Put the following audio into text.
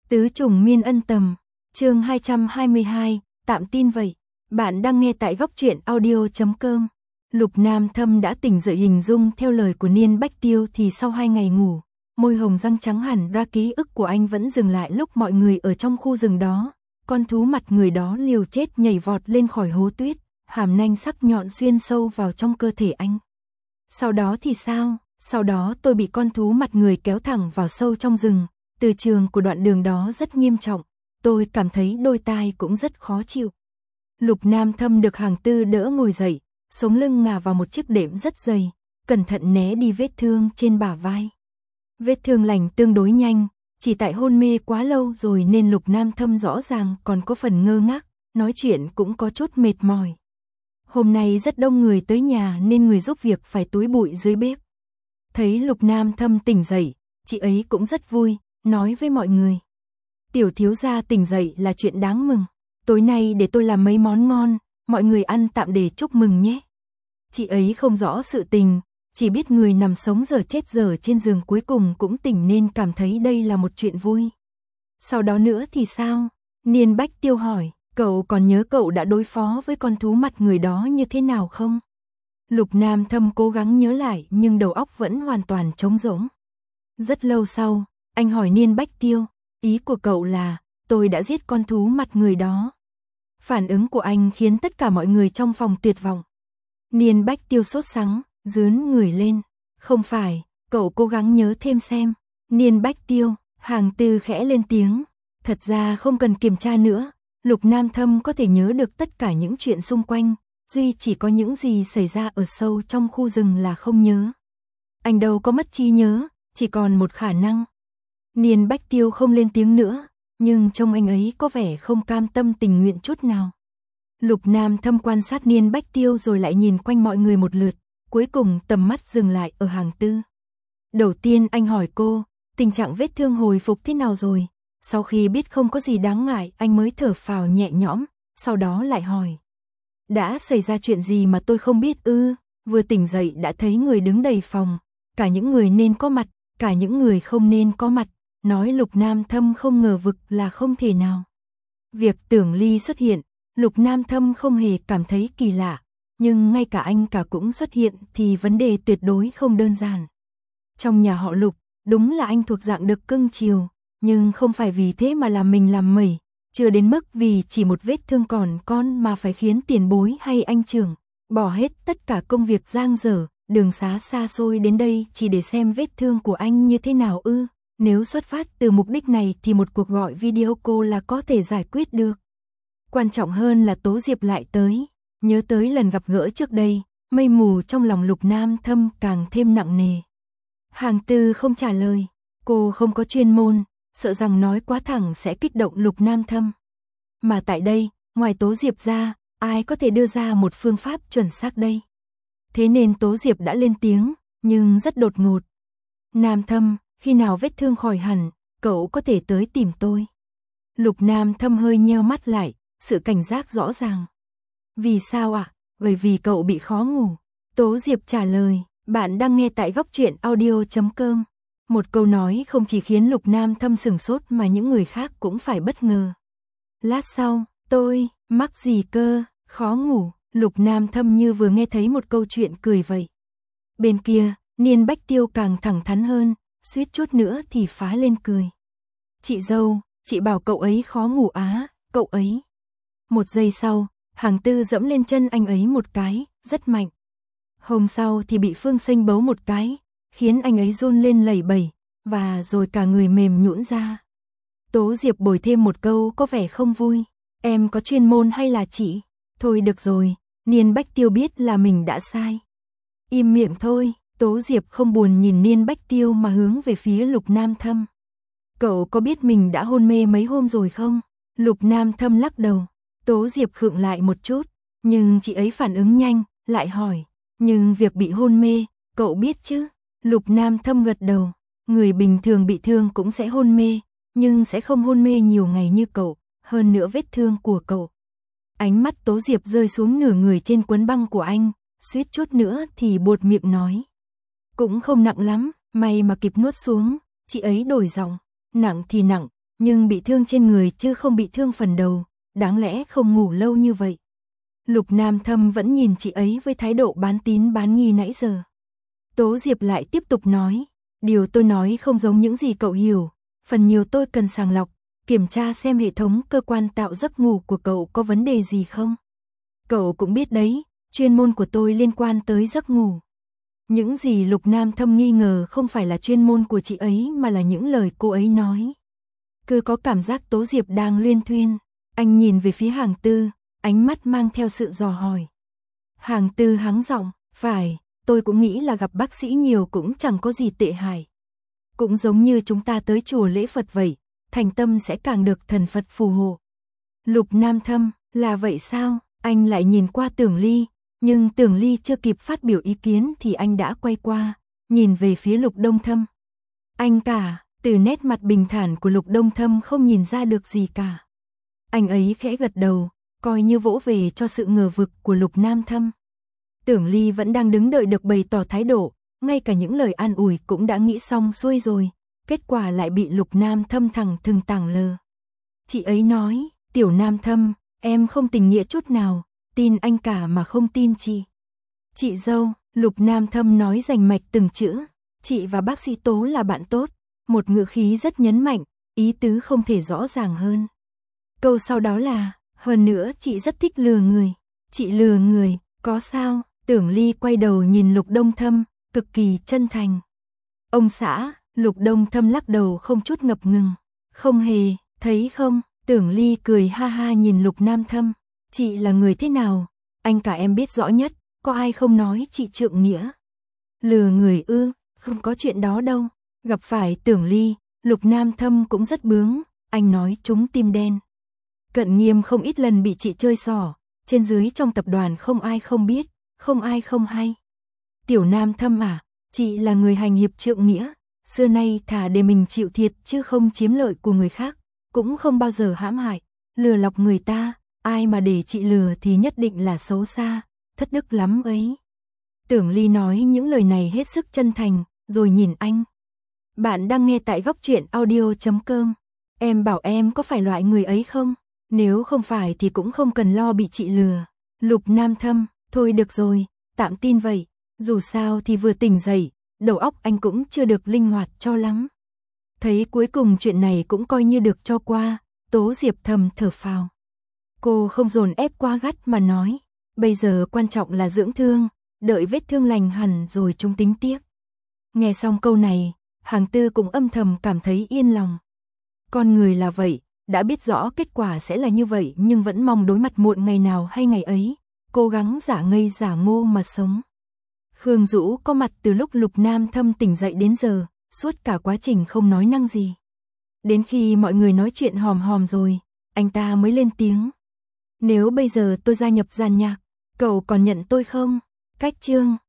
Tứ trùng miên ân tầm, chương 222, tạm tin vậy. Bạn đang nghe tại góc truyện audio.com. Lục Nam Thâm đã tỉnh dậy, hình dung theo lời của Niên Bách Tiêu thì sau 2 ngày ngủ, môi hồng răng trắng hẳn ra, ký ức của anh vẫn dừng lại lúc mọi người ở trong khu rừng đó. Con thú mặt người đó liều chết nhảy vọt lên khỏi hố tuyết, hàm nanh sắc nhọn xuyên sâu vào trong cơ thể anh. Sau đó thì sao? Sau đó tôi bị con thú mặt người kéo thẳng vào sâu trong rừng. Từ trường của đoạn đường đó rất nghiêm trọng, tôi cảm thấy đôi tai cũng rất khó chịu. Lục Nam Thâm được Hàng Tư đỡ ngồi dậy, sống lưng ngả vào một chiếc đệm rất dày, cẩn thận né đi vết thương trên bả vai. Vết thương lành tương đối nhanh, chỉ tại hôn mê quá lâu rồi nên Lục Nam Thâm rõ ràng còn có phần ngơ ngác, nói chuyện cũng có chút mệt mỏi. Hôm nay rất đông người tới nhà nên người giúp việc phải túi bụi dưới bếp. Thấy Lục Nam Thâm tỉnh dậy, chị ấy cũng rất vui, nói với mọi người. Tiểu thiếu gia tỉnh dậy là chuyện đáng mừng, tối nay để tôi làm mấy món ngon, mọi người ăn tạm để chúc mừng nhé. Chị ấy không rõ sự tình, chỉ biết người nằm sống dở chết dở trên giường cuối cùng cũng tỉnh nên cảm thấy đây là một chuyện vui. Sau đó nữa thì sao? Niên Bách Tiêu hỏi, cậu còn nhớ cậu đã đối phó với con thú mặt người đó như thế nào không? Lục Nam Thâm cố gắng nhớ lại nhưng đầu óc vẫn hoàn toàn trống rỗng. Rất lâu sau, anh hỏi Niên Bách Tiêu, ý của cậu là, tôi đã giết con thú mặt người đó. Phản ứng của anh khiến tất cả mọi người trong phòng tuyệt vọng. Niên Bách Tiêu sốt sắng, rướn người lên. Không phải, cậu cố gắng nhớ thêm xem. Niên Bách Tiêu, Hàng Tư khẽ lên tiếng. Thật ra không cần kiểm tra nữa, Lục Nam Thâm có thể nhớ được tất cả những chuyện xung quanh, duy chỉ có những gì xảy ra ở sâu trong khu rừng là không nhớ. Anh đâu có mất trí nhớ, chỉ còn một khả năng. Niên Bách Tiêu không lên tiếng nữa, nhưng trông anh ấy có vẻ không cam tâm tình nguyện chút nào. Lục Nam Thâm quan sát Niên Bách Tiêu rồi lại nhìn quanh mọi người một lượt, cuối cùng tầm mắt dừng lại ở Hàng Tư. Đầu tiên anh hỏi cô, tình trạng vết thương hồi phục thế nào rồi? Sau khi biết không có gì đáng ngại, anh mới thở phào nhẹ nhõm, sau đó lại hỏi. Đã xảy ra chuyện gì mà tôi không biết ư? Vừa tỉnh dậy đã thấy người đứng đầy phòng, cả những người nên có mặt, cả những người không nên có mặt, nói Lục Nam Thâm không ngờ vực là không thể nào. Việc Tưởng Ly xuất hiện, Lục Nam Thâm không hề cảm thấy kỳ lạ, nhưng ngay cả anh cả cũng xuất hiện thì vấn đề tuyệt đối không đơn giản. Trong nhà họ Lục, đúng là anh thuộc dạng được cưng chiều, nhưng không phải vì thế mà làm mình làm mẩy, chưa đến mức vì chỉ một vết thương còn con mà phải khiến tiền bối hay anh trưởng bỏ hết tất cả công việc dang dở, đường xá xa xôi đến đây chỉ để xem vết thương của anh như thế nào ư? Nếu xuất phát từ mục đích này thì một cuộc gọi video call là có thể giải quyết được. Quan trọng hơn là Tố Diệp lại tới, nhớ tới lần gặp gỡ trước đây, mây mù trong lòng Lục Nam Thâm càng thêm nặng nề. Hàng Tư không trả lời, cô không có chuyên môn, sợ rằng nói quá thẳng sẽ kích động Lục Nam Thâm. Mà tại đây, ngoài Tố Diệp ra, ai có thể đưa ra một phương pháp chuẩn xác đây? Thế nên Tố Diệp đã lên tiếng, nhưng rất đột ngột. Nam Thâm, khi nào vết thương khỏi hẳn, cậu có thể tới tìm tôi. Lục Nam Thâm hơi nheo mắt lại, sự cảnh giác rõ ràng. Vì sao ạ? Bởi vì cậu bị khó ngủ. Tố Diệp trả lời, bạn đang nghe tại góc truyện audio.com. Một câu nói không chỉ khiến Lục Nam Thâm sửng sốt mà những người khác cũng phải bất ngờ. Lát sau, tôi, mắc gì cơ, khó ngủ, Lục Nam Thâm như vừa nghe thấy một câu chuyện cười vậy. Bên kia, Niên Bách Tiêu càng thẳng thắn hơn, suýt chút nữa thì phá lên cười. Chị dâu, chị bảo cậu ấy khó ngủ á, cậu ấy. Một giây sau, Hàng Tư dẫm lên chân anh ấy một cái, rất mạnh. Hôm sau thì bị Phương Sinh bấu một cái, khiến anh ấy run lên lẩy bẩy, và rồi cả người mềm nhũn ra. Tố Diệp bồi thêm một câu có vẻ không vui. Em có chuyên môn hay là chị? Thôi được rồi, Niên Bách Tiêu biết là mình đã sai. Im miệng thôi, Tố Diệp không buồn nhìn Niên Bách Tiêu mà hướng về phía Lục Nam Thâm. Cậu có biết mình đã hôn mê mấy hôm rồi không? Lục Nam Thâm lắc đầu. Tố Diệp khựng lại một chút, nhưng chị ấy phản ứng nhanh, lại hỏi. Nhưng việc bị hôn mê, cậu biết chứ? Lục Nam Thâm gật đầu. Người bình thường bị thương cũng sẽ hôn mê, nhưng sẽ không hôn mê nhiều ngày như cậu, hơn nữa vết thương của cậu. Ánh mắt Tố Diệp rơi xuống nửa người trên cuốn băng của anh, suýt chút nữa thì buột miệng nói. Cũng không nặng lắm, may mà kịp nuốt xuống, chị ấy đổi giọng. Nặng thì nặng, nhưng bị thương trên người chứ không bị thương phần đầu, đáng lẽ không ngủ lâu như vậy. Lục Nam Thâm vẫn nhìn chị ấy với thái độ bán tín bán nghi nãy giờ. Tố Diệp lại tiếp tục nói, điều tôi nói không giống những gì cậu hiểu, phần nhiều tôi cần sàng lọc, kiểm tra xem hệ thống cơ quan tạo giấc ngủ của cậu có vấn đề gì không. Cậu cũng biết đấy, chuyên môn của tôi liên quan tới giấc ngủ. Những gì Lục Nam Thâm nghi ngờ không phải là chuyên môn của chị ấy mà là những lời cô ấy nói. Cứ có cảm giác Tố Diệp đang luyên thuyên, anh nhìn về phía Hàng Tư, ánh mắt mang theo sự dò hỏi. Hàng Tư hắng giọng, phải, tôi cũng nghĩ là gặp bác sĩ nhiều cũng chẳng có gì tệ hại. Cũng giống như chúng ta tới chùa lễ Phật vậy, thành tâm sẽ càng được thần Phật phù hộ. Lục Nam Thâm, là vậy sao? Anh lại nhìn qua Tưởng Ly, nhưng Tưởng Ly chưa kịp phát biểu ý kiến thì anh đã quay qua, nhìn về phía Lục Đông Thâm. Anh cả, từ nét mặt bình thản của Lục Đông Thâm không nhìn ra được gì cả. Anh ấy khẽ gật đầu, coi như vỗ về cho sự ngờ vực của Lục Nam Thâm. Tưởng Ly vẫn đang đứng đợi được bày tỏ thái độ, ngay cả những lời an ủi cũng đã nghĩ xong xuôi rồi, kết quả lại bị Lục Nam Thâm thẳng thừng tảng lờ. Chị ấy nói, Tiểu Nam Thâm, em không tình nghĩa chút nào, tin anh cả mà không tin chị. Chị dâu, Lục Nam Thâm nói rành mạch từng chữ, chị và bác sĩ Tố là bạn tốt, một ngữ khí rất nhấn mạnh, ý tứ không thể rõ ràng hơn. Câu sau đó là, hơn nữa chị rất thích lừa người. Chị lừa người, có sao? Tưởng Ly quay đầu nhìn Lục Đông Thâm, cực kỳ chân thành. Ông xã, Lục Đông Thâm lắc đầu không chút ngập ngừng. Không hề, thấy không? Tưởng Ly cười ha ha nhìn Lục Nam Thâm. Chị là người thế nào? Anh cả em biết rõ nhất, có ai không nói chị trượng nghĩa. Lừa người ư, không có chuyện đó đâu. Gặp phải Tưởng Ly, Lục Nam Thâm cũng rất bướng, anh nói trúng tim đen. Cận Nghiêm không ít lần bị chị chơi xỏ, trên dưới trong tập đoàn không ai không biết, không ai không hay. Tiểu Nam Thâm à, chị là người hành hiệp trượng nghĩa, xưa nay thà để mình chịu thiệt chứ không chiếm lợi của người khác, cũng không bao giờ hãm hại, lừa lọc người ta, ai mà để chị lừa thì nhất định là xấu xa, thất đức lắm ấy. Tưởng Ly nói những lời này hết sức chân thành, rồi nhìn anh. Bạn đang nghe tại Góc Truyện Audio.com. Em bảo em có phải loại người ấy không? Nếu không phải thì cũng không cần lo bị chị lừa. Lục Nam Thâm, thôi được rồi, tạm tin vậy. Dù sao thì vừa tỉnh dậy, đầu óc anh cũng chưa được linh hoạt cho lắm. Thấy cuối cùng chuyện này cũng coi như được cho qua, Tố Diệp thầm thở phào. Cô không dồn ép quá gắt mà nói, bây giờ quan trọng là dưỡng thương, đợi vết thương lành hẳn rồi chúng tính tiếp. Nghe xong câu này, Hàng Tư cũng âm thầm cảm thấy yên lòng. Con người là vậy, đã biết rõ kết quả sẽ là như vậy nhưng vẫn mong đối mặt muộn ngày nào hay ngày ấy, cố gắng giả ngây giả ngô mà sống. Khương Dũ có mặt từ lúc Lục Nam Thâm tỉnh dậy đến giờ, suốt cả quá trình không nói năng gì. Đến khi mọi người nói chuyện hòm hòm rồi, anh ta mới lên tiếng. Nếu bây giờ tôi gia nhập giàn nhạc, cậu còn nhận tôi không? Cách chương